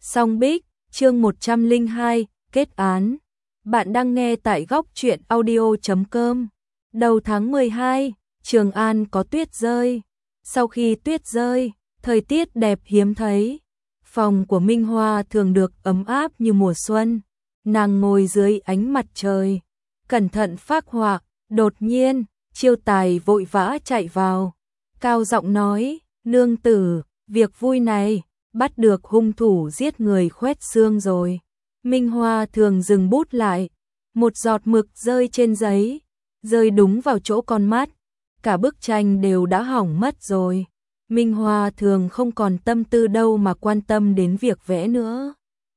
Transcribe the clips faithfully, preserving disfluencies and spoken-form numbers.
Song Bích, chương một trăm lẻ hai, kết án. Bạn đang nghe tại góc truyện audio chấm com. Đầu tháng mười hai, Trường An có tuyết rơi. Sau khi tuyết rơi, thời tiết đẹp hiếm thấy. Phòng của Minh Hoa thường được ấm áp như mùa xuân. Nàng ngồi dưới ánh mặt trời, cẩn thận phác họa. Đột nhiên, Chiêu Tài vội vã chạy vào, cao giọng nói: "Nương tử, việc vui này, bắt được hung thủ giết người khoét xương rồi." Minh Hoa thường dừng bút lại, một giọt mực rơi trên giấy, rơi đúng vào chỗ con mắt, cả bức tranh đều đã hỏng mất rồi. Minh Hoa thường không còn tâm tư đâu mà quan tâm đến việc vẽ nữa.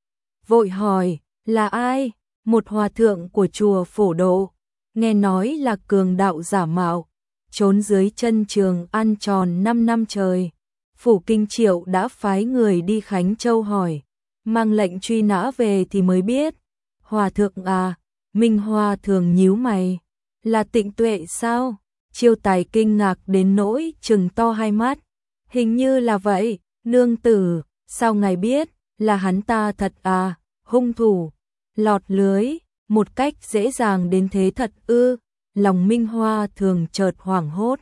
Vội hỏi: "Là ai?" "Một hòa thượng của chùa Phổ Độ, nghe nói là cường đạo giả mạo, trốn dưới chân Trường An tròn năm năm trời. Phủ Kinh Triệu đã phái người đi Khánh Châu hỏi, mang lệnh truy nã về thì mới biết." "Hòa thượng à?" Minh Hoa thường nhíu mày. "Là Tịnh Tuệ sao?" Chiêu Tài kinh ngạc đến nỗi trừng to hai mắt. "Hình như là vậy, nương tử, sao ngài biết?" "Là hắn ta thật à?" "Hung thủ lọt lưới một cách dễ dàng đến thế thật ư?" Lòng Minh Hoa thường chợt hoảng hốt.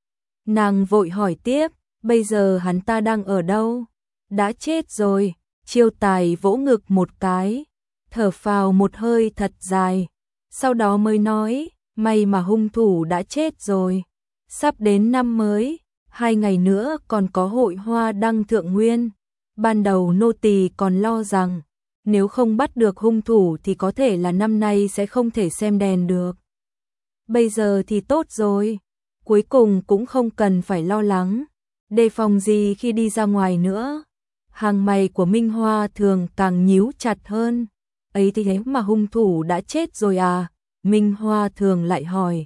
Nàng vội hỏi tiếp: "Bây giờ hắn ta đang ở đâu?" "Đã chết rồi." Chiêu Tài vỗ ngực một cái, thở phào một hơi thật dài, sau đó mới nói: "May mà hung thủ đã chết rồi. Sắp đến năm mới, hai ngày nữa còn có hội hoa đăng thượng nguyên. Ban đầu nô tỳ còn lo rằng nếu không bắt được hung thủ thì có thể là năm nay sẽ không thể xem đèn được. Bây giờ thì tốt rồi, cuối cùng cũng không cần phải lo lắng, đề phòng gì khi đi ra ngoài nữa." Hàng mày của Minh Hoa thường càng nhíu chặt hơn. "Ấy thì thế mà hung thủ đã chết rồi à?" Minh Hoa thường lại hỏi.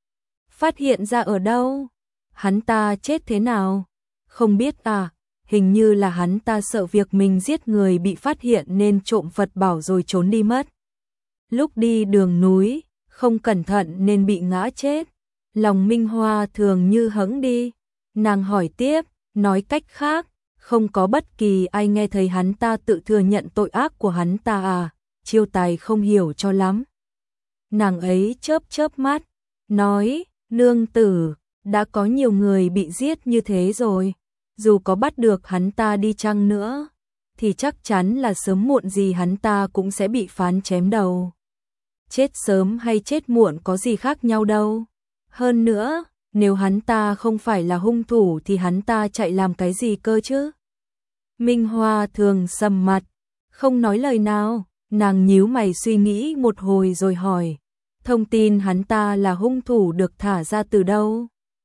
"Phát hiện ra ở đâu?" "Hắn ta chết thế nào?" "Không biết à, hình như là hắn ta sợ việc mình giết người bị phát hiện nên trộm vật bảo rồi trốn đi mất. Lúc đi đường núi, không cẩn thận nên bị ngã chết." Lòng Minh Hoa thường như hững đi. Nàng hỏi tiếp: "Nói cách khác, không có bất kỳ ai nghe thấy hắn ta tự thừa nhận tội ác của hắn ta à?" Chiêu Tài không hiểu cho lắm. Nàng ấy chớp chớp mắt, nói: "Nương tử, đã có nhiều người bị giết như thế rồi, dù có bắt được hắn ta đi chăng nữa, thì chắc chắn là sớm muộn gì hắn ta cũng sẽ bị phán chém đầu. Chết sớm hay chết muộn có gì khác nhau đâu. Hơn nữa, nếu hắn ta không phải là hung thủ thì hắn ta chạy làm cái gì cơ chứ?" Minh Hoa thường sầm mặt, không nói lời nào. Nàng nhíu mày suy nghĩ một hồi rồi hỏi: "Thông tin hắn ta là hung thủ được thả ra từ đâu?"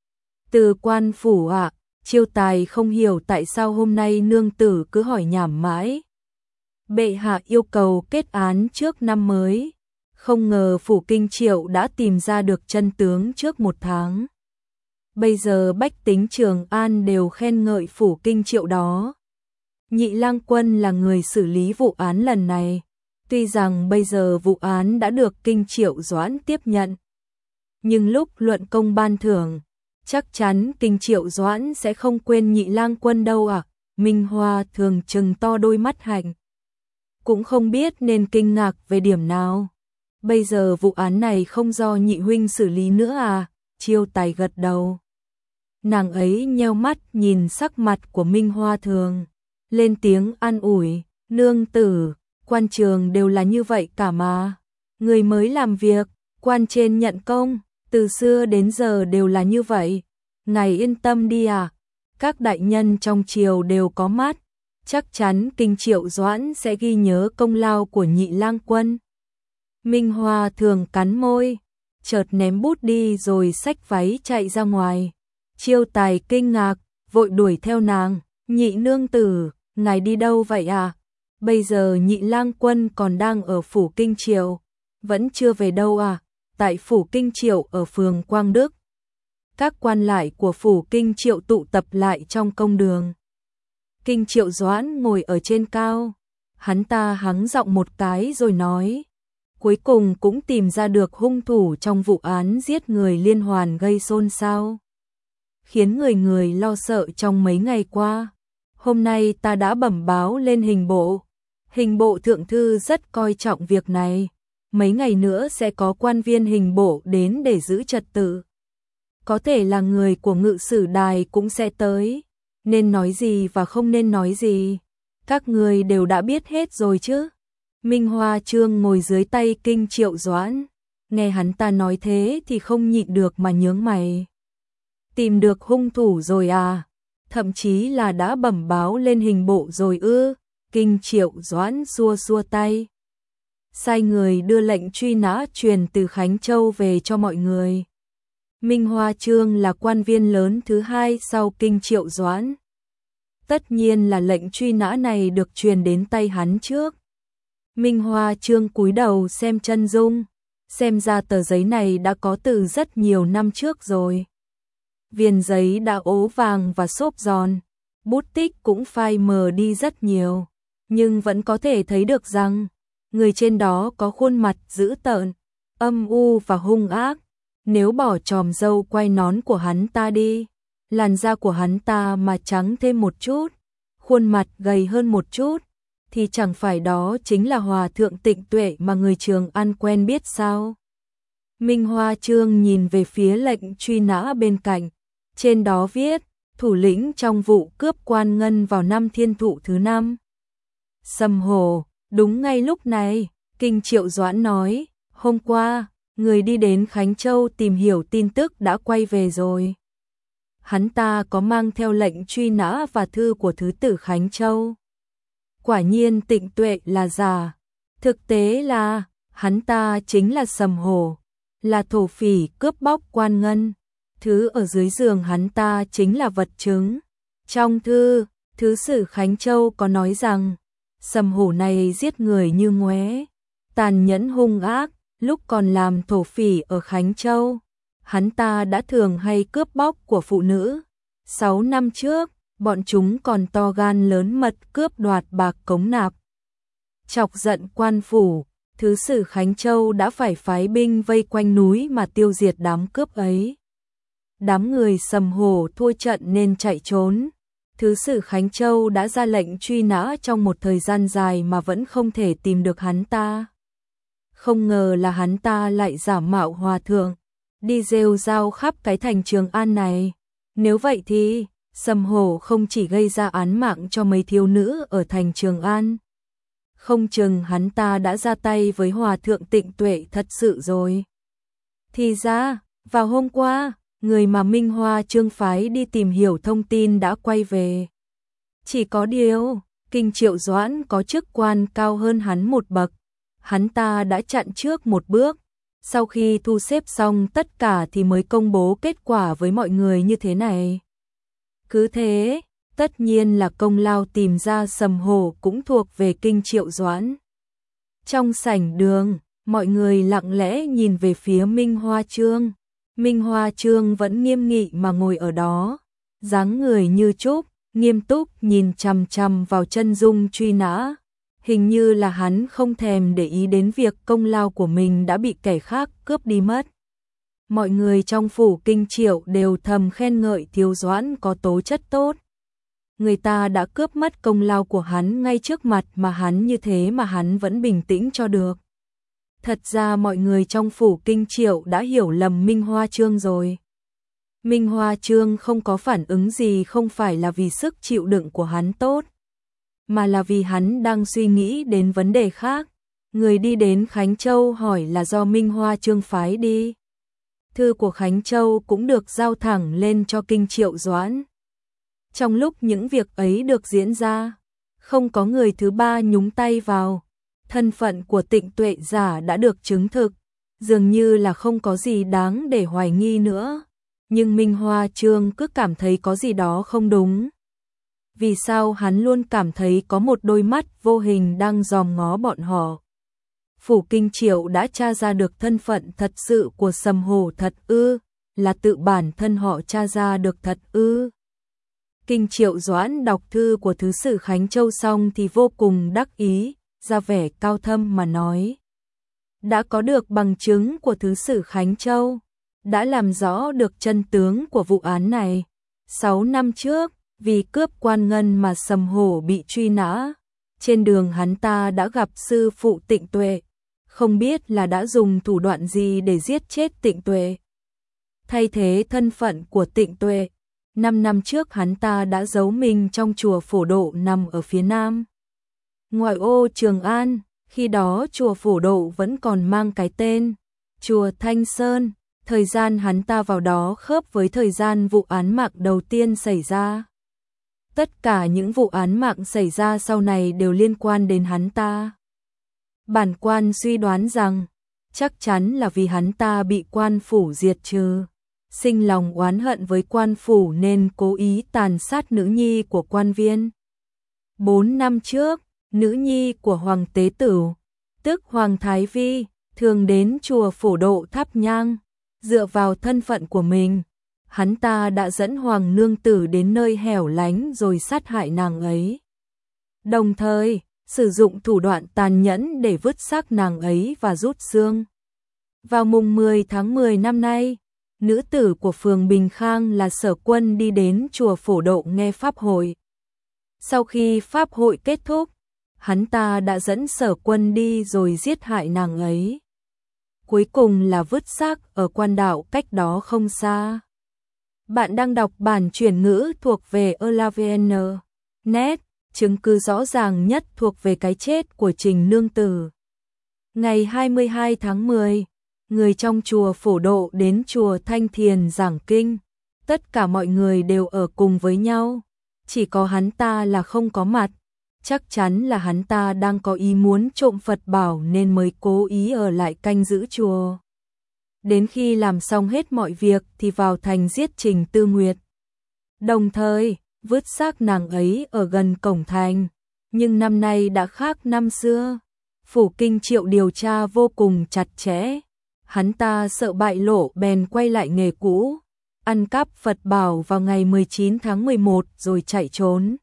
"Từ quan phủ ạ." Chiêu Tài không hiểu tại sao hôm nay nương tử cứ hỏi nhảm mãi. "Bệ hạ yêu cầu kết án trước năm mới. Không ngờ Phủ Kinh Triệu đã tìm ra được chân tướng trước một tháng. Bây giờ bách tính Trường An đều khen ngợi Phủ Kinh Triệu đó. Nhị lang quân là người xử lý vụ án lần này. Tuy rằng bây giờ vụ án đã được Kinh Triệu Doãn tiếp nhận, nhưng lúc luận công ban thưởng, chắc chắn Kinh Triệu Doãn sẽ không quên nhị lang quân đâu ạ." Minh Hoa thường trừng to đôi mắt hạnh, cũng không biết nên kinh ngạc về điểm nào. "Bây giờ vụ án này không do nhị huynh xử lý nữa à?" Chiêu Tài gật đầu. Nàng ấy nheo mắt nhìn sắc mặt của Minh Hoa thường, lên tiếng an ủi: "Nương tử, quan trường đều là như vậy cả mà. Người mới làm việc, quan trên nhận công, từ xưa đến giờ đều là như vậy. Ngài yên tâm đi à, các đại nhân trong triều đều có mắt, chắc chắn Kinh Triệu Doãn sẽ ghi nhớ công lao của nhị lang quân." Minh Hoa thường cắn môi, chợt ném bút đi rồi xách váy chạy ra ngoài. Chiêu Tài kinh ngạc, vội đuổi theo nàng: "Nhị nương tử, ngài đi đâu vậy à? Bây giờ nhị lang quân còn đang ở Phủ Kinh Triệu, vẫn chưa về đâu à?" Tại Phủ Kinh Triệu ở phường Quang Đức, các quan lại của Phủ Kinh Triệu tụ tập lại trong công đường. Kinh Triệu Doãn ngồi ở trên cao, hắn ta hắng giọng một cái rồi nói: "Cuối cùng cũng tìm ra được hung thủ trong vụ án giết người liên hoàn gây xôn xao, khiến người người lo sợ trong mấy ngày qua. Hôm nay ta đã bẩm báo lên hình bộ, Hình bộ thượng thư rất coi trọng việc này. Mấy ngày nữa sẽ có quan viên hình bộ đến để giữ trật tự. Có thể là người của ngự sử đài cũng sẽ tới. Nên nói gì và không nên nói gì, các người đều đã biết hết rồi chứ. Minh Hoa Trương ngồi dưới tay Kinh Triệu Doãn, nghe hắn ta nói thế thì không nhịn được mà nhướng mày. Tìm được hung thủ rồi à? Thậm chí là đã bẩm báo lên hình bộ rồi ư? Kinh Triệu Doãn xua xua tay, sai người đưa lệnh truy nã truyền từ Khánh Châu về cho mọi người. Minh Hoa Trương là quan viên lớn thứ hai sau Kinh Triệu Doãn. Tất nhiên là lệnh truy nã này được truyền đến tay hắn trước. Minh Hoa Trương cúi đầu xem chân dung, xem ra tờ giấy này đã có từ rất nhiều năm trước rồi. Viền giấy đã ố vàng và xốp giòn, bút tích cũng phai mờ đi rất nhiều, nhưng vẫn có thể thấy được rằng người trên đó có khuôn mặt dữ tợn, âm u và hung ác. Nếu bỏ chòm râu quai nón của hắn ta đi, làn da của hắn ta mà trắng thêm một chút, khuôn mặt gầy hơn một chút, thì chẳng phải đó chính là Hòa thượng Tịnh Tuệ mà người Trường An quen biết sao? Minh Hoa Trương nhìn về phía lệnh truy nã bên cạnh, trên đó viết, thủ lĩnh trong vụ cướp quan ngân vào năm Thiên Thụ thứ năm. Sầm Hồ, đúng ngay lúc này, Kinh Triệu Doãn nói, hôm qua, người đi đến Khánh Châu tìm hiểu tin tức đã quay về rồi. Hắn ta có mang theo lệnh truy nã và thư của thứ tử Khánh Châu. Quả nhiên Tịnh Tuệ là giả. Thực tế là, hắn ta chính là Sầm Hổ, là thổ phỉ cướp bóc quan ngân. Thứ ở dưới giường hắn ta chính là vật chứng. Trong thư, thứ sử Khánh Châu có nói rằng, Sầm Hổ này giết người như ngoé, tàn nhẫn hung ác. Lúc còn làm thổ phỉ ở Khánh Châu, hắn ta đã thường hay cướp bóc của phụ nữ. Sáu năm trước, bọn chúng còn to gan lớn mật cướp đoạt bạc cống nạp. Chọc giận quan phủ, thứ sử Khánh Châu đã phải phái binh vây quanh núi mà tiêu diệt đám cướp ấy. Đám người Sầm Hổ thua trận nên chạy trốn. Thứ sử Khánh Châu đã ra lệnh truy nã trong một thời gian dài mà vẫn không thể tìm được hắn ta. Không ngờ là hắn ta lại giả mạo hòa thượng, đi rêu rao khắp cái thành Trường An này. Nếu vậy thì, Sầm Hổ không chỉ gây ra án mạng cho mấy thiếu nữ ở thành Trường An. Không chừng hắn ta đã ra tay với hòa thượng Tịnh Tuệ thật sự rồi. Thì ra, vào hôm qua, người mà Minh Hoa Trương phái đi tìm hiểu thông tin đã quay về. Chỉ có điều, Kinh Triệu Doãn có chức quan cao hơn hắn một bậc. Hắn ta đã chặn trước một bước, sau khi thu xếp xong tất cả thì mới công bố kết quả với mọi người như thế này. Cứ thế, tất nhiên là công lao tìm ra Sầm Hổ cũng thuộc về Kinh Triệu Doãn. Trong sảnh đường, mọi người lặng lẽ nhìn về phía Minh Hoa Trương. Minh Hoa Trương vẫn nghiêm nghị mà ngồi ở đó, dáng người như trúc, nghiêm túc nhìn chằm chằm vào chân dung truy nã. Hình như là hắn không thèm để ý đến việc công lao của mình đã bị kẻ khác cướp đi mất. Mọi người trong phủ Kinh Triệu đều thầm khen ngợi Thiếu Doãn có tố chất tốt. Người ta đã cướp mất công lao của hắn ngay trước mặt mà hắn như thế mà hắn vẫn bình tĩnh cho được. Thật ra mọi người trong phủ Kinh Triệu đã hiểu lầm Minh Hoa Trương rồi. Minh Hoa Trương không có phản ứng gì không phải là vì sức chịu đựng của hắn tốt, mà là vì hắn đang suy nghĩ đến vấn đề khác. Người đi đến Khánh Châu hỏi là do Minh Hoa Trương phái đi. Thư của Khánh Châu cũng được giao thẳng lên cho Kinh Triệu Doãn. Trong lúc những việc ấy được diễn ra, không có người thứ ba nhúng tay vào. Thân phận của Tịnh Tuệ giả đã được chứng thực, dường như là không có gì đáng để hoài nghi nữa. Nhưng Minh Hoa Trương cứ cảm thấy có gì đó không đúng. Vì sao hắn luôn cảm thấy có một đôi mắt vô hình đang dòm ngó bọn họ? Phủ Kinh Triệu đã tra ra được thân phận thật sự của Sầm Hổ thật ư? Là tự bản thân họ tra ra được thật ư? Kinh Triệu Doãn đọc thư của thứ sử Khánh Châu xong thì vô cùng đắc ý, ra vẻ cao thâm mà nói. Đã có được bằng chứng của thứ sử Khánh Châu, đã làm rõ được chân tướng của vụ án này. Sáu năm trước, vì cướp quan ngân mà Sầm Hổ bị truy nã. Trên đường hắn ta đã gặp sư phụ Tịnh Tuệ, không biết là đã dùng thủ đoạn gì để giết chết Tịnh Tuệ. Thay thế thân phận của Tịnh Tuệ, năm năm trước hắn ta đã giấu mình trong chùa Phổ Độ nằm ở phía nam ngoại ô Trường An, khi đó chùa Phổ Độ vẫn còn mang cái tên chùa Thanh Sơn. Thời gian hắn ta vào đó khớp với thời gian vụ án mạng đầu tiên xảy ra. Tất cả những vụ án mạng xảy ra sau này đều liên quan đến hắn ta. Bản quan suy đoán rằng, chắc chắn là vì hắn ta bị quan phủ diệt trừ, sinh lòng oán hận với quan phủ nên cố ý tàn sát nữ nhi của quan viên. Bốn năm trước, nữ nhi của Hoàng Tế Tửu, tức Hoàng Thái Vi, thường đến chùa Phổ Độ thắp nhang. Dựa vào thân phận của mình, hắn ta đã dẫn Hoàng Nương Tử đến nơi hẻo lánh rồi sát hại nàng ấy. Đồng thời, sử dụng thủ đoạn tàn nhẫn để vứt xác nàng ấy và rút xương. Vào mùng mười tháng mười năm nay, nữ tử của phường Bình Khang là Sở Quân đi đến chùa Phổ Độ nghe pháp hội. Sau khi pháp hội kết thúc, hắn ta đã dẫn Sở Quân đi rồi giết hại nàng ấy. Cuối cùng là vứt xác ở quan đạo cách đó không xa. Bạn đang đọc bản chuyển ngữ thuộc về Elavn net, chứng cứ rõ ràng nhất thuộc về cái chết của Trình Nương Tử. Ngày hai mươi hai tháng mười, người trong chùa Phổ Độ đến chùa Thanh Thiền giảng kinh. Tất cả mọi người đều ở cùng với nhau, chỉ có hắn ta là không có mặt. Chắc chắn là hắn ta đang có ý muốn trộm Phật bảo nên mới cố ý ở lại canh giữ chùa. Đến khi làm xong hết mọi việc thì vào thành giết Trình Tư Nguyệt. Đồng thời, vứt xác nàng ấy ở gần cổng thành. Nhưng năm nay đã khác năm xưa. Phủ Kinh Triệu điều tra vô cùng chặt chẽ. Hắn ta sợ bại lộ bèn quay lại nghề cũ. Ăn cắp Phật bảo vào ngày mười chín tháng mười một rồi chạy trốn.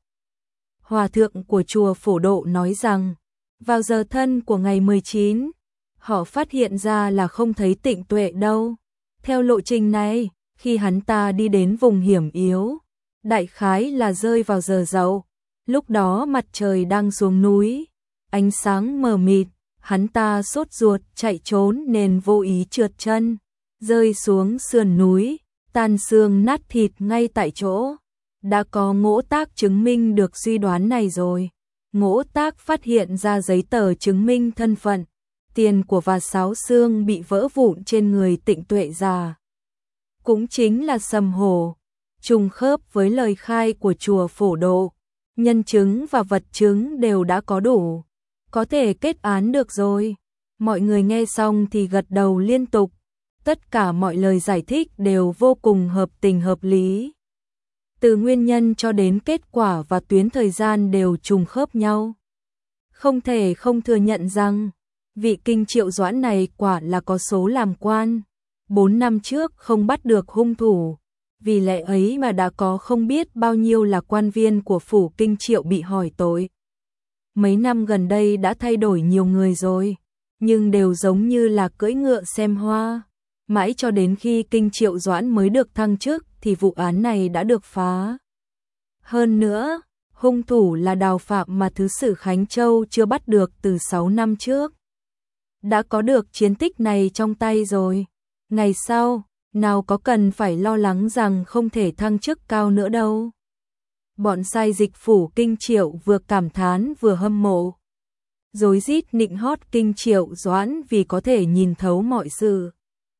Hòa thượng của chùa Phổ Độ nói rằng, vào giờ thân của ngày mười chín, họ phát hiện ra là không thấy Tịnh Tuệ đâu. Theo lộ trình này, khi hắn ta đi đến vùng hiểm yếu, đại khái là rơi vào giờ dậu, lúc đó mặt trời đang xuống núi, ánh sáng mờ mịt, hắn ta sốt ruột chạy trốn nên vô ý trượt chân, rơi xuống sườn núi, tan xương nát thịt ngay tại chỗ. Đã có ngỗ tác chứng minh được suy đoán này rồi. Ngỗ tác phát hiện ra giấy tờ chứng minh thân phận, tiền của và sáo xương bị vỡ vụn trên người Tịnh Tuệ già. Cũng chính là Sầm Hổ, trùng khớp với lời khai của chùa Phổ Độ. Nhân chứng và vật chứng đều đã có đủ, có thể kết án được rồi. Mọi người nghe xong thì gật đầu liên tục. Tất cả mọi lời giải thích đều vô cùng hợp tình hợp lý. Từ nguyên nhân cho đến kết quả và tuyến thời gian đều trùng khớp nhau. Không thể không thừa nhận rằng, vị Kinh Triệu Doãn này quả là có số làm quan. Bốn năm trước không bắt được hung thủ, vì lẽ ấy mà đã có không biết bao nhiêu là quan viên của phủ Kinh Triệu bị hỏi tội. Mấy năm gần đây đã thay đổi nhiều người rồi, nhưng đều giống như là cưỡi ngựa xem hoa. Mãi cho đến khi Kinh Triệu Doãn mới được thăng chức thì vụ án này đã được phá. Hơn nữa, hung thủ là Đào Phạm mà Thứ sử Khánh Châu chưa bắt được từ sáu năm trước. Đã có được chiến tích này trong tay rồi. Ngày sau, nào có cần phải lo lắng rằng không thể thăng chức cao nữa đâu. Bọn sai dịch phủ Kinh Triệu vừa cảm thán vừa hâm mộ. Rối rít nịnh hót Kinh Triệu Doãn vì có thể nhìn thấu mọi sự.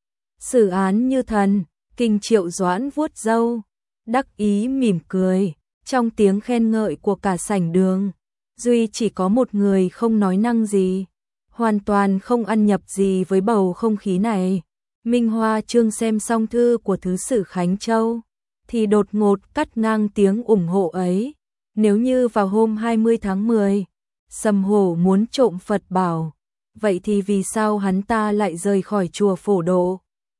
Xử án như thần, Kinh Triệu Doãn vuốt râu, đắc ý mỉm cười, trong tiếng khen ngợi của cả sảnh đường. Duy chỉ có một người không nói năng gì, hoàn toàn không ăn nhập gì với bầu không khí này. Minh Hoa Trương xem xong thư của Thứ sử Khánh Châu, thì đột ngột cắt ngang tiếng ủng hộ ấy. Nếu như vào hôm hai mươi tháng mười, Sầm Hổ muốn trộm Phật bảo, vậy thì vì sao hắn ta lại rời khỏi chùa Phổ Độ?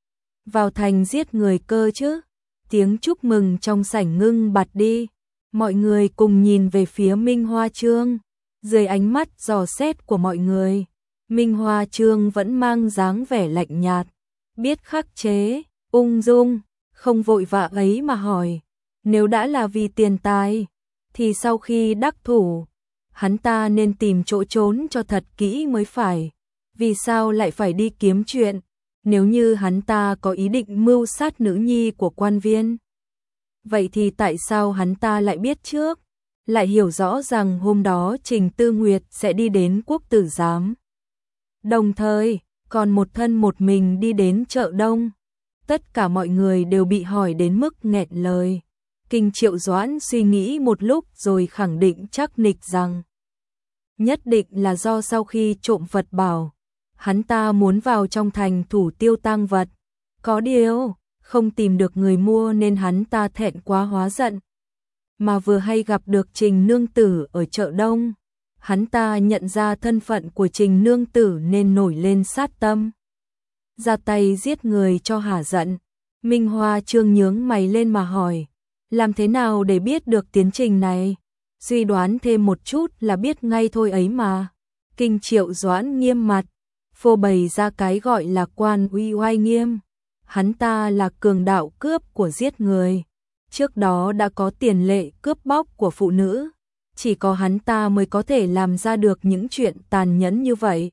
Vào thành giết người cơ chứ? Tiếng chúc mừng trong sảnh ngưng bặt đi. Mọi người cùng nhìn về phía Minh Hoa Trương. Dưới ánh mắt dò xét của mọi người, Minh Hoa Trương vẫn mang dáng vẻ lạnh nhạt, biết khắc chế, ung dung, không vội vã ấy mà hỏi. Nếu đã là vì tiền tài, thì sau khi đắc thủ, hắn ta nên tìm chỗ trốn cho thật kỹ mới phải. Vì sao lại phải đi kiếm chuyện? Nếu như hắn ta có ý định mưu sát nữ nhi của quan viên, vậy thì tại sao hắn ta lại biết trước, lại hiểu rõ rằng hôm đó Trình Tư Nguyệt sẽ đi đến quốc tử giám. Đồng thời, còn một thân một mình đi đến chợ Đông. Tất cả mọi người đều bị hỏi đến mức nghẹn lời. Kinh Triệu Doãn suy nghĩ một lúc rồi khẳng định chắc nịch rằng nhất định là do sau khi trộm vật bảo, hắn ta muốn vào trong thành thủ tiêu tang vật. Có điều, không tìm được người mua nên hắn ta thẹn quá hóa giận. Mà vừa hay gặp được Trình nương tử ở chợ Đông, hắn ta nhận ra thân phận của Trình nương tử nên nổi lên sát tâm, ra tay giết người cho hả giận. Minh Hoa Trương nhướng mày lên mà hỏi, làm thế nào để biết được tiến trình này? Suy đoán thêm một chút là biết ngay thôi ấy mà. Kinh Triệu Doãn nghiêm mặt, phô bày ra cái gọi là quan uy oai nghiêm. Hắn ta là cường đạo cướp của giết người. Trước đó đã có tiền lệ cướp bóc của phụ nữ. Chỉ có hắn ta mới có thể làm ra được những chuyện tàn nhẫn như vậy.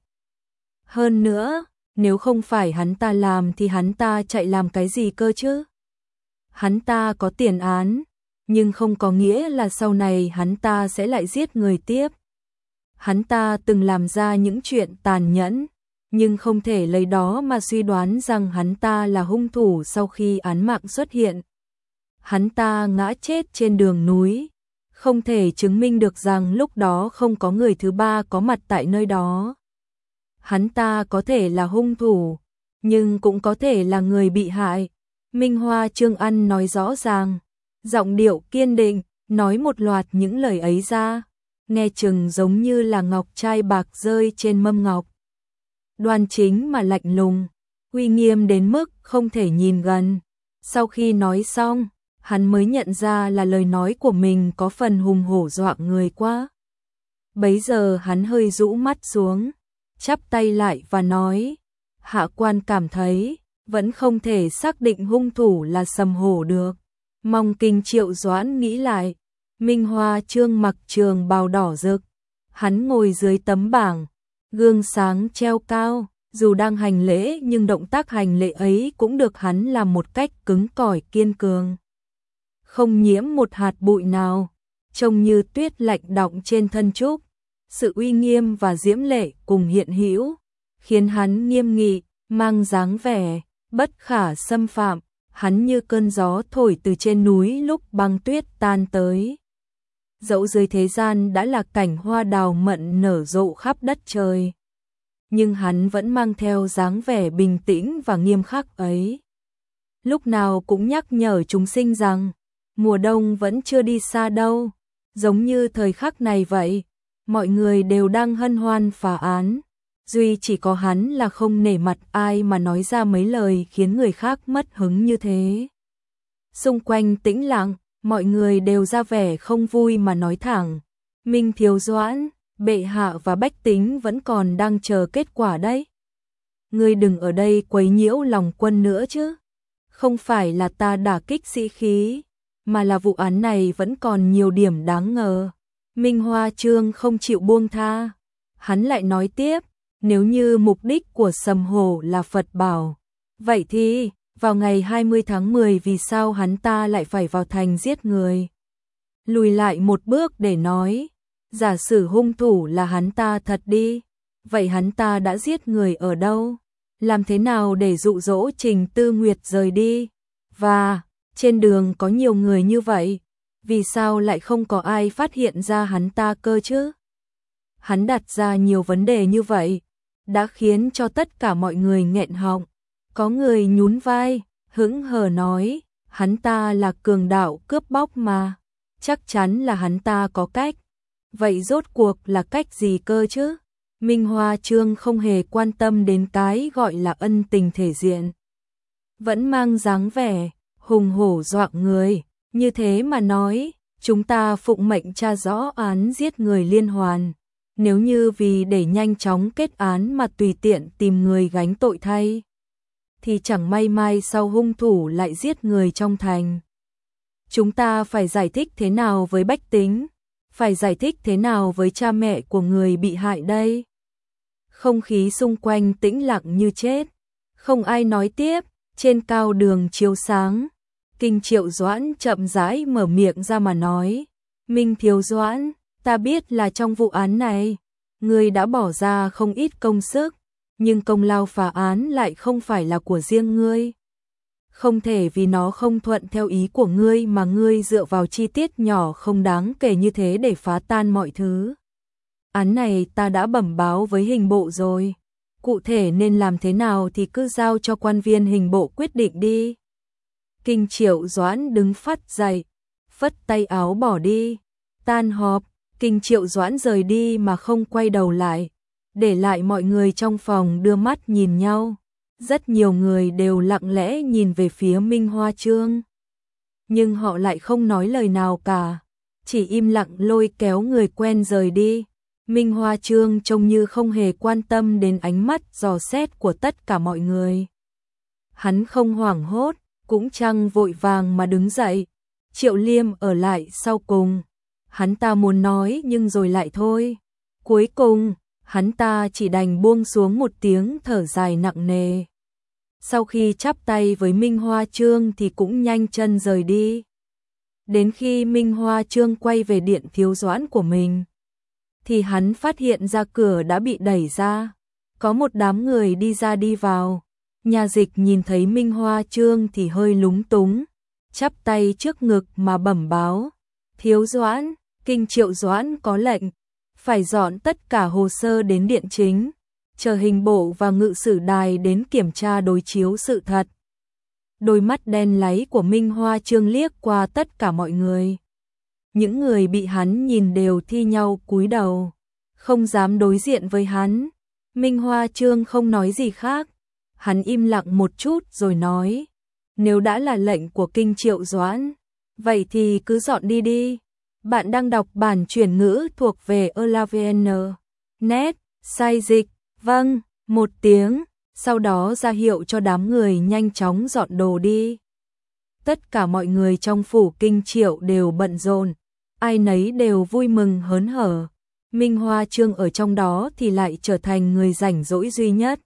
Hơn nữa, nếu không phải hắn ta làm thì hắn ta chạy làm cái gì cơ chứ? Hắn ta có tiền án, nhưng không có nghĩa là sau này hắn ta sẽ lại giết người tiếp. Hắn ta từng làm ra những chuyện tàn nhẫn, nhưng không thể lấy đó mà suy đoán rằng hắn ta là hung thủ sau khi án mạng xuất hiện. Hắn ta ngã chết trên đường núi, không thể chứng minh được rằng lúc đó không có người thứ ba có mặt tại nơi đó. Hắn ta có thể là hung thủ, nhưng cũng có thể là người bị hại. Minh Hoa Trương Ăn nói rõ ràng, giọng điệu kiên định, nói một loạt những lời ấy ra, nghe chừng giống như là ngọc trai bạc rơi trên mâm ngọc. Đoan chính mà lạnh lùng, uy nghiêm đến mức không thể nhìn gần. Sau khi nói xong, hắn mới nhận ra là lời nói của mình có phần hùng hổ dọa người quá. Bấy giờ hắn hơi rũ mắt xuống, chắp tay lại và nói, hạ quan cảm thấy, vẫn không thể xác định hung thủ là Sầm Hổ được. Mong Kinh Triệu Doãn nghĩ lại. Minh Hoa Trương mặc trường bào đỏ rực, hắn ngồi dưới tấm bảng, gương sáng treo cao, dù đang hành lễ nhưng động tác hành lễ ấy cũng được hắn làm một cách cứng cỏi kiên cường, không nhiễm một hạt bụi nào, trông như tuyết lạnh đọng trên thân trúc. Sự uy nghiêm và diễm lệ cùng hiện hữu, khiến hắn nghiêm nghị, mang dáng vẻ bất khả xâm phạm. Hắn như cơn gió thổi từ trên núi lúc băng tuyết tan tới. Dẫu dưới thế gian đã là cảnh hoa đào mận nở rộ khắp đất trời, nhưng hắn vẫn mang theo dáng vẻ bình tĩnh và nghiêm khắc ấy. Lúc nào cũng nhắc nhở chúng sinh rằng, mùa đông vẫn chưa đi xa đâu. Giống như thời khắc này vậy, mọi người đều đang hân hoan phá án. Duy chỉ có hắn là không nể mặt ai mà nói ra mấy lời khiến người khác mất hứng như thế. Xung quanh tĩnh lặng, mọi người đều ra vẻ không vui mà nói thẳng. Minh Thiếu Doãn, bệ hạ và bách tính vẫn còn đang chờ kết quả đấy. Ngươi đừng ở đây quấy nhiễu lòng quân nữa chứ. Không phải là ta đả kích sĩ khí, mà là vụ án này vẫn còn nhiều điểm đáng ngờ. Minh Hoa Trương không chịu buông tha. Hắn lại nói tiếp, nếu như mục đích của Sầm Hổ là Phật bảo, vậy thì, vào ngày hai mươi tháng mười vì sao hắn ta lại phải vào thành giết người? Lùi lại một bước để nói, giả sử hung thủ là hắn ta thật đi, vậy hắn ta đã giết người ở đâu? Làm thế nào để dụ dỗ Trình Tư Nguyệt rời đi? Và, trên đường có nhiều người như vậy, vì sao lại không có ai phát hiện ra hắn ta cơ chứ? Hắn đặt ra nhiều vấn đề như vậy, đã khiến cho tất cả mọi người nghẹn họng. Có người nhún vai, hững hờ nói, hắn ta là cường đạo cướp bóc mà, chắc chắn là hắn ta có cách. Vậy rốt cuộc là cách gì cơ chứ? Minh Hoa Trương không hề quan tâm đến cái gọi là ân tình thể diện, vẫn mang dáng vẻ hùng hổ dọa người, như thế mà nói, chúng ta phụng mệnh tra rõ án giết người liên hoàn. Nếu như vì để nhanh chóng kết án mà tùy tiện tìm người gánh tội thay, thì chẳng may mai sau hung thủ lại giết người trong thành. Chúng ta phải giải thích thế nào với bách tính? phải giải thích thế nào với cha mẹ của người bị hại đây? Không khí xung quanh tĩnh lặng như chết, không ai nói tiếp. Trên cao đường chiếu sáng, Kinh Triệu Doãn chậm rãi mở miệng ra mà nói, Minh Thiếu Doãn, ta biết là trong vụ án này, ngươi đã bỏ ra không ít công sức, nhưng công lao phá án lại không phải là của riêng ngươi. Không thể vì nó không thuận theo ý của ngươi mà ngươi dựa vào chi tiết nhỏ không đáng kể như thế để phá tan mọi thứ. Án này ta đã bẩm báo với hình bộ rồi. Cụ thể nên làm thế nào thì cứ giao cho quan viên hình bộ quyết định đi. Kinh Triệu Doãn đứng phắt dậy, phất tay áo bỏ đi. Tan họp, Kinh Triệu Doãn rời đi mà không quay đầu lại, để lại mọi người trong phòng đưa mắt nhìn nhau. Rất nhiều người đều lặng lẽ nhìn về phía Minh Hoa Chương. Nhưng họ lại không nói lời nào cả, chỉ im lặng lôi kéo người quen rời đi. Minh Hoa Chương trông như không hề quan tâm đến ánh mắt dò xét của tất cả mọi người. Hắn không hoảng hốt, cũng chẳng vội vàng mà đứng dậy. Triệu Liêm ở lại sau cùng. Hắn ta muốn nói nhưng rồi lại thôi. Cuối cùng, hắn ta chỉ đành buông xuống một tiếng thở dài nặng nề. Sau khi chắp tay với Minh Hoa Chương thì cũng nhanh chân rời đi. Đến khi Minh Hoa Chương quay về điện thiếu doãn của mình, thì hắn phát hiện ra cửa đã bị đẩy ra. Có một đám người đi ra đi vào. Nhà dịch nhìn thấy Minh Hoa Chương thì hơi lúng túng, chắp tay trước ngực mà bẩm báo. Thiếu Doãn, Kinh Triệu Doãn có lệnh, phải dọn tất cả hồ sơ đến điện chính, chờ hình bộ và ngự sử đài đến kiểm tra đối chiếu sự thật. Đôi mắt đen láy của Minh Hoa Chương liếc qua tất cả mọi người. Những người bị hắn nhìn đều thi nhau cúi đầu, không dám đối diện với hắn. Minh Hoa Chương không nói gì khác, hắn im lặng một chút rồi nói, nếu đã là lệnh của Kinh Triệu Doãn, vậy thì cứ dọn đi đi. Bạn đang đọc bản chuyển ngữ thuộc về Elavn. Net, sai dịch, vâng, một tiếng, sau đó ra hiệu cho đám người nhanh chóng dọn đồ đi. Tất cả mọi người trong phủ Kinh Triệu đều bận rộn, ai nấy đều vui mừng hớn hở. Minh Hoa Chương ở trong đó thì lại trở thành người rảnh rỗi duy nhất.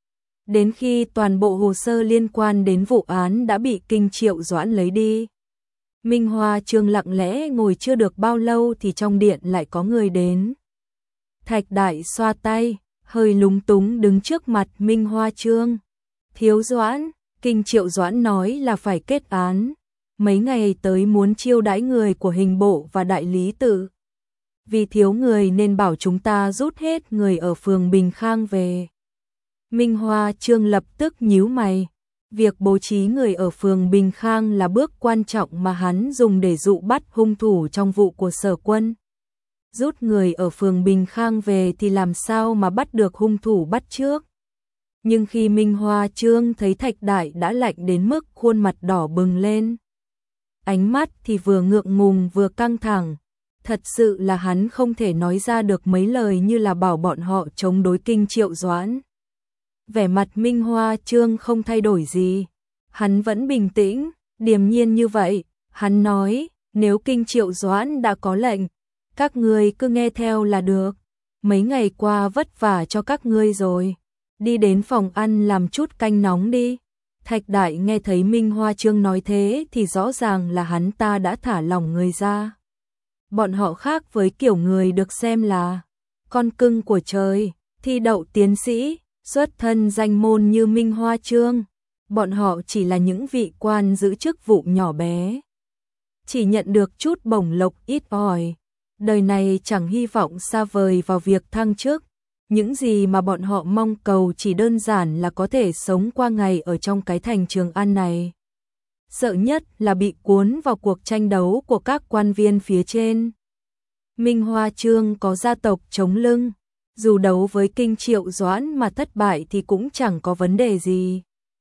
Đến khi toàn bộ hồ sơ liên quan đến vụ án đã bị Kinh Triệu Doãn lấy đi, Minh Hoa Chương lặng lẽ ngồi chưa được bao lâu thì trong điện lại có người đến. Thạch Đại xoa tay, hơi lúng túng đứng trước mặt Minh Hoa Chương. Thiếu Doãn, Kinh Triệu Doãn nói là phải kết án, mấy ngày tới muốn chiêu đãi người của hình bộ và đại lý tự. Vì thiếu người nên bảo chúng ta rút hết người ở phường Bình Khang về. Minh Hoa Chương lập tức nhíu mày. Việc bố trí người ở phường Bình Khang là bước quan trọng mà hắn dùng để dụ bắt hung thủ trong vụ của Sở Quân. Rút người ở phường Bình Khang về thì làm sao mà bắt được hung thủ bắt trước. Nhưng khi Minh Hoa Chương thấy Thạch Đại đã lạnh đến mức khuôn mặt đỏ bừng lên, ánh mắt thì vừa ngượng ngùng vừa căng thẳng. Thật sự là hắn không thể nói ra được mấy lời như là bảo bọn họ chống đối Kinh Triệu Doãn. Vẻ mặt Minh Hoa Chương không thay đổi gì, hắn vẫn bình tĩnh, điềm nhiên như vậy. Hắn nói, nếu Kinh Triệu Doãn đã có lệnh, các ngươi cứ nghe theo là được. Mấy ngày qua vất vả cho các ngươi rồi, đi đến phòng ăn làm chút canh nóng đi. Thạch Đại nghe thấy Minh Hoa Chương nói thế thì rõ ràng là hắn ta đã thả lỏng người ra. Bọn họ khác với kiểu người được xem là con cưng của trời, thi đậu tiến sĩ, xuất thân danh môn như Minh Hoa Chương. Bọn họ chỉ là những vị quan giữ chức vụ nhỏ bé, chỉ nhận được chút bổng lộc ít ỏi. Đời này chẳng hy vọng xa vời vào việc thăng chức. Những gì mà bọn họ mong cầu chỉ đơn giản là có thể sống qua ngày ở trong cái thành Trường An này. Sợ nhất là bị cuốn vào cuộc tranh đấu của các quan viên phía trên. Minh Hoa Chương có gia tộc chống lưng, dù đấu với Kinh Triệu Doãn mà thất bại thì cũng chẳng có vấn đề gì.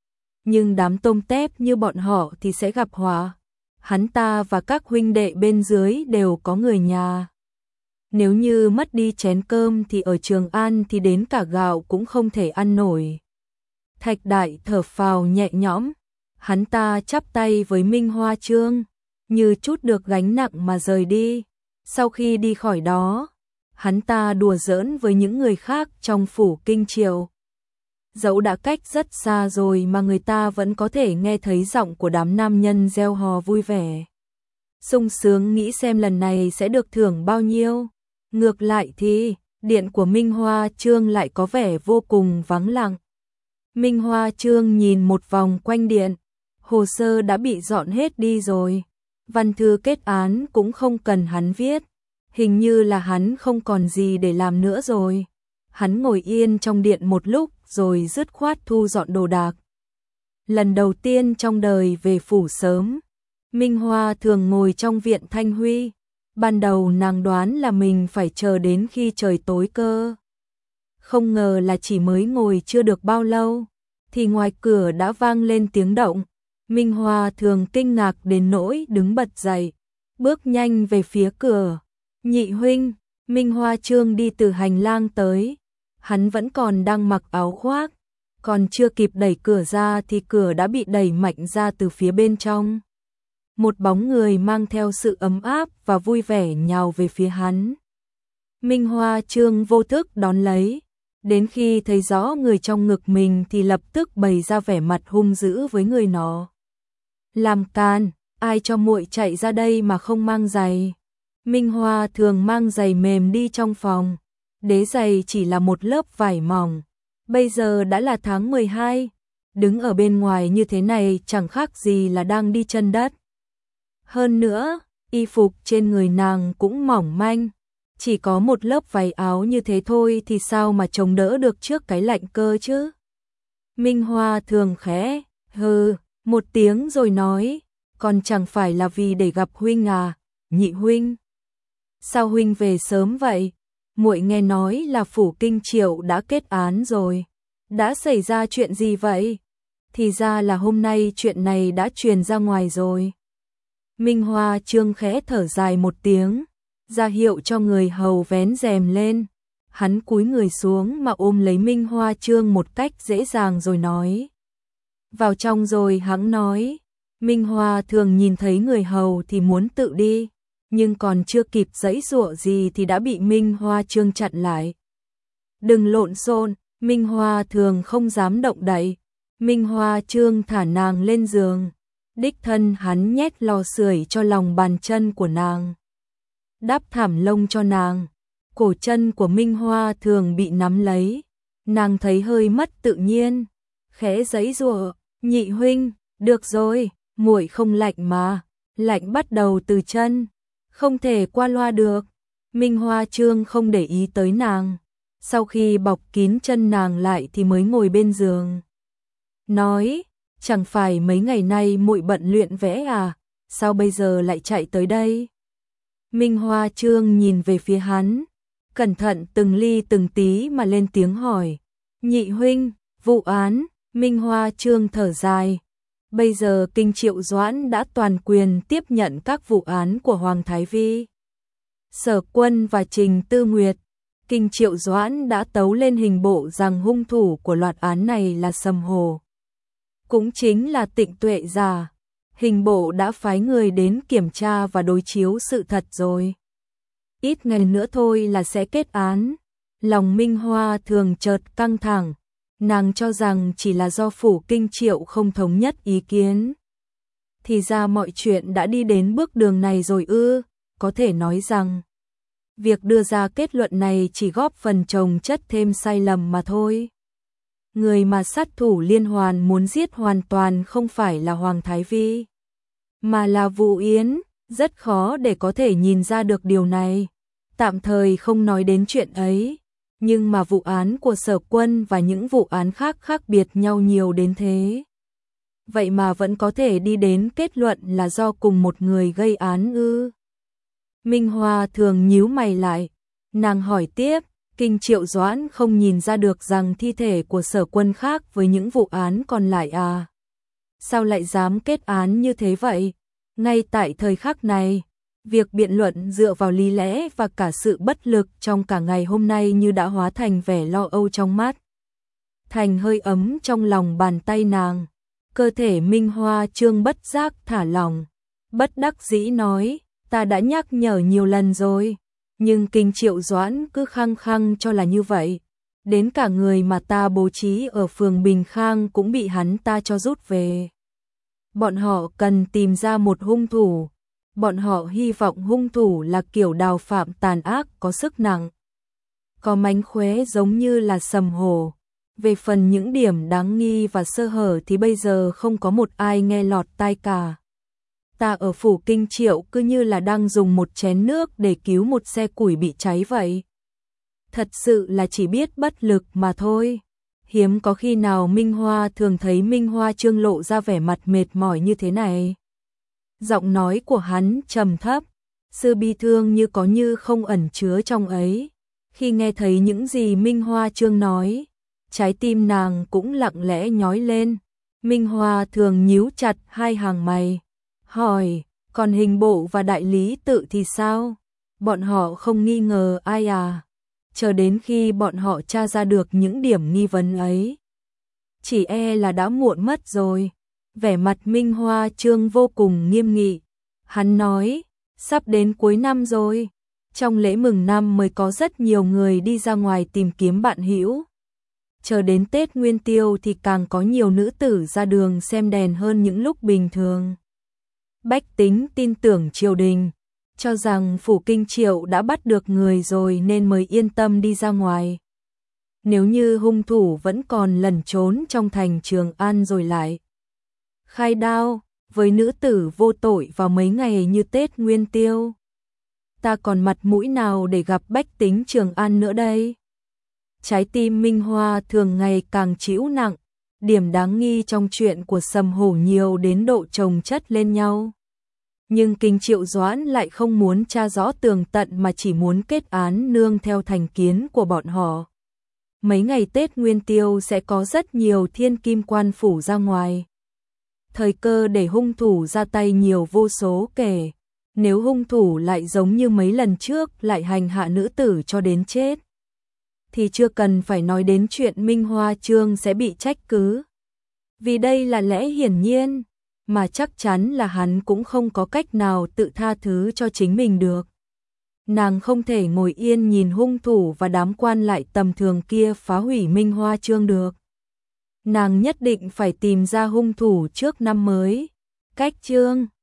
Nhưng đám tôm tép như bọn họ thì sẽ gặp họa. Hắn ta và các huynh đệ bên dưới đều có người nhà. Nếu như mất đi chén cơm thì ở Trường An thì đến cả gạo cũng không thể ăn nổi. Thạch Đại thở phào nhẹ nhõm, hắn ta chắp tay với Minh Hoa Chương, như chút được gánh nặng mà rời đi. Sau khi đi khỏi đó, hắn ta đùa giỡn với những người khác trong phủ Kinh Triệu. Dẫu đã cách rất xa rồi mà người ta vẫn có thể nghe thấy giọng của đám nam nhân reo hò vui vẻ. Sung sướng nghĩ xem lần này sẽ được thưởng bao nhiêu. Ngược lại thì, điện của Minh Hoa Trương lại có vẻ vô cùng vắng lặng. Minh Hoa Trương nhìn một vòng quanh điện, hồ sơ đã bị dọn hết đi rồi. Văn thư kết án cũng không cần hắn viết, hình như là hắn không còn gì để làm nữa rồi. Hắn ngồi yên trong điện một lúc rồi dứt khoát thu dọn đồ đạc. Lần đầu tiên trong đời về phủ sớm, Minh Hoa thường ngồi trong viện Thanh Huy. Ban đầu nàng đoán là mình phải chờ đến khi trời tối cơ. Không ngờ là chỉ mới ngồi chưa được bao lâu, thì ngoài cửa đã vang lên tiếng động. Minh Hoa thường kinh ngạc đến nỗi đứng bật dậy, bước nhanh về phía cửa. Nhị huynh, Minh Hoa Trương đi từ hành lang tới. Hắn vẫn còn đang mặc áo khoác, còn chưa kịp đẩy cửa ra thì cửa đã bị đẩy mạnh ra từ phía bên trong. Một bóng người mang theo sự ấm áp và vui vẻ nhào về phía hắn. Minh Hoa Trương vô thức đón lấy, đến khi thấy rõ người trong ngực mình thì lập tức bày ra vẻ mặt hung dữ với người nó. Làm can, ai cho muội chạy ra đây mà không mang giày? Minh Hoa thường mang giày mềm đi trong phòng, đế giày chỉ là một lớp vải mỏng. Bây giờ đã là tháng mười hai, đứng ở bên ngoài như thế này chẳng khác gì là đang đi chân đất. Hơn nữa, y phục trên người nàng cũng mỏng manh, chỉ có một lớp váy áo như thế thôi thì sao mà chống đỡ được trước cái lạnh cơ chứ? Minh Hoa thường khẽ hừ một tiếng rồi nói, còn chẳng phải là vì để gặp huynh à, nhị huynh. Sao huynh về sớm vậy? Muội nghe nói là phủ Kinh Triệu đã kết án rồi. Đã xảy ra chuyện gì vậy? Thì ra là hôm nay chuyện này đã truyền ra ngoài rồi. Minh Hoa Trương khẽ thở dài một tiếng, ra hiệu cho người hầu vén rèm lên. Hắn cúi người xuống mà ôm lấy Minh Hoa Trương một cách dễ dàng rồi nói. Vào trong rồi hắn nói. Minh Hoa thường nhìn thấy người hầu thì muốn tự đi, nhưng còn chưa kịp giãy giụa gì thì đã bị Minh Hoa Trương chặn lại. Đừng lộn xộn, Minh Hoa thường không dám động đậy. Minh Hoa Trương thả nàng lên giường, đích thân hắn nhét lò sưởi cho lòng bàn chân của nàng, đắp thảm lông cho nàng. Cổ chân của Minh Hoa thường bị nắm lấy, nàng thấy hơi mất tự nhiên, khẽ giãy giụa. Nhị huynh, được rồi, muội không lạnh mà, lạnh bắt đầu từ chân, không thể qua loa được. Minh Hoa Trương không để ý tới nàng, sau khi bọc kín chân nàng lại thì mới ngồi bên giường. Nói, chẳng phải mấy ngày nay muội bận luyện vẽ à, sao bây giờ lại chạy tới đây? Minh Hoa Trương nhìn về phía hắn, cẩn thận từng ly từng tí mà lên tiếng hỏi. Nhị huynh, vụ án. Minh Hoa Trương thở dài. Bây giờ Kinh Triệu Doãn đã toàn quyền tiếp nhận các vụ án của Hoàng Thái Vi, Sở Quân và Trình Tư Nguyệt. Kinh Triệu Doãn đã tấu lên hình bộ rằng hung thủ của loạt án này là Sầm Hồ, cũng chính là Tịnh Tuệ Giả. Hình bộ đã phái người đến kiểm tra và đối chiếu sự thật rồi. Ít ngày nữa thôi là sẽ kết án. Lòng Minh Hoa thường chợt căng thẳng. Nàng cho rằng chỉ là do phủ Kinh Triệu không thống nhất ý kiến. Thì ra mọi chuyện đã đi đến bước đường này rồi ư? Có thể nói rằng việc đưa ra kết luận này chỉ góp phần chồng chất thêm sai lầm mà thôi. Người mà sát thủ liên hoàn muốn giết hoàn toàn không phải là Hoàng Thái Vi, mà là Vũ Yến. Rất khó để có thể nhìn ra được điều này. Tạm thời không nói đến chuyện ấy, nhưng mà vụ án của Sở Quân và những vụ án khác khác biệt nhau nhiều đến thế. Vậy mà vẫn có thể đi đến kết luận là do cùng một người gây án ư? Minh Hoa thường nhíu mày lại, nàng hỏi tiếp, Kinh Triệu Doãn không nhìn ra được rằng thi thể của Sở Quân khác với những vụ án còn lại à? Sao lại dám kết án như thế vậy? Ngay tại thời khắc này, việc biện luận dựa vào lý lẽ và cả sự bất lực trong cả ngày hôm nay như đã hóa thành vẻ lo âu trong mắt, thành hơi ấm trong lòng bàn tay nàng. Cơ thể Minh Hoa Trương bất giác thả lỏng, bất đắc dĩ nói, Ta đã nhắc nhở nhiều lần rồi, nhưng Kinh Triệu Doãn cứ khăng khăng cho là như vậy. Đến cả người mà ta bố trí ở phường Bình Khang cũng bị hắn ta cho rút về. Bọn họ cần tìm ra một hung thủ. Bọn họ hy vọng hung thủ là kiểu Đào Phạm tàn ác có sức nặng, có mánh khóe giống như là Sầm Hổ. Về phần những điểm đáng nghi và sơ hở thì bây giờ không có một ai nghe lọt tai cả. Ta ở phủ Kinh Triệu cứ như là đang dùng một chén nước để cứu một xe củi bị cháy vậy. Thật sự là chỉ biết bất lực mà thôi. Hiếm có khi nào Minh Hoa thường thấy Minh Hoa Trương lộ ra vẻ mặt mệt mỏi như thế này. Giọng nói của hắn trầm thấp, sự bi thương như có như không ẩn chứa trong ấy. Khi nghe thấy những gì Minh Hoa Trương nói, trái tim nàng cũng lặng lẽ nhói lên. Minh Hoa thường nhíu chặt hai hàng mày, hỏi, còn Hình Bộ và đại lý tự thì sao? Bọn họ không nghi ngờ ai à? Chờ đến khi bọn họ tra ra được những điểm nghi vấn ấy, chỉ e là đã muộn mất rồi. Vẻ mặt Minh Hoa Trương vô cùng nghiêm nghị. Hắn nói, sắp đến cuối năm rồi, trong lễ mừng năm mới có rất nhiều người đi ra ngoài tìm kiếm bạn hữu. Chờ đến Tết Nguyên Tiêu thì càng có nhiều nữ tử ra đường xem đèn hơn những lúc bình thường. Bách tính tin tưởng triều đình, cho rằng phủ Kinh Triệu đã bắt được người rồi nên mới yên tâm đi ra ngoài. Nếu như hung thủ vẫn còn lẩn trốn trong thành Trường An rồi lại khai đao với nữ tử vô tội vào mấy ngày như Tết Nguyên Tiêu, ta còn mặt mũi nào để gặp bách tính Trường An nữa đây? Trái tim Minh Hoa thường ngày càng trĩu nặng, điểm đáng nghi trong chuyện của Sầm Hổ nhiều đến độ chồng chất lên nhau. Nhưng Kinh Triệu Doãn lại không muốn tra rõ tường tận mà chỉ muốn kết án nương theo thành kiến của bọn họ. Mấy ngày Tết Nguyên Tiêu sẽ có rất nhiều thiên kim quan phủ ra ngoài. Thời cơ để hung thủ ra tay nhiều vô số kể. Nếu hung thủ lại giống như mấy lần trước lại hành hạ nữ tử cho đến chết, thì chưa cần phải nói đến chuyện Minh Hoa Trương sẽ bị trách cứ. Vì đây là lẽ hiển nhiên, mà chắc chắn là hắn cũng không có cách nào tự tha thứ cho chính mình được. Nàng không thể ngồi yên nhìn hung thủ và đám quan lại tầm thường kia phá hủy Minh Hoa Trương được. Nàng nhất định phải tìm ra hung thủ trước năm mới. Cách chương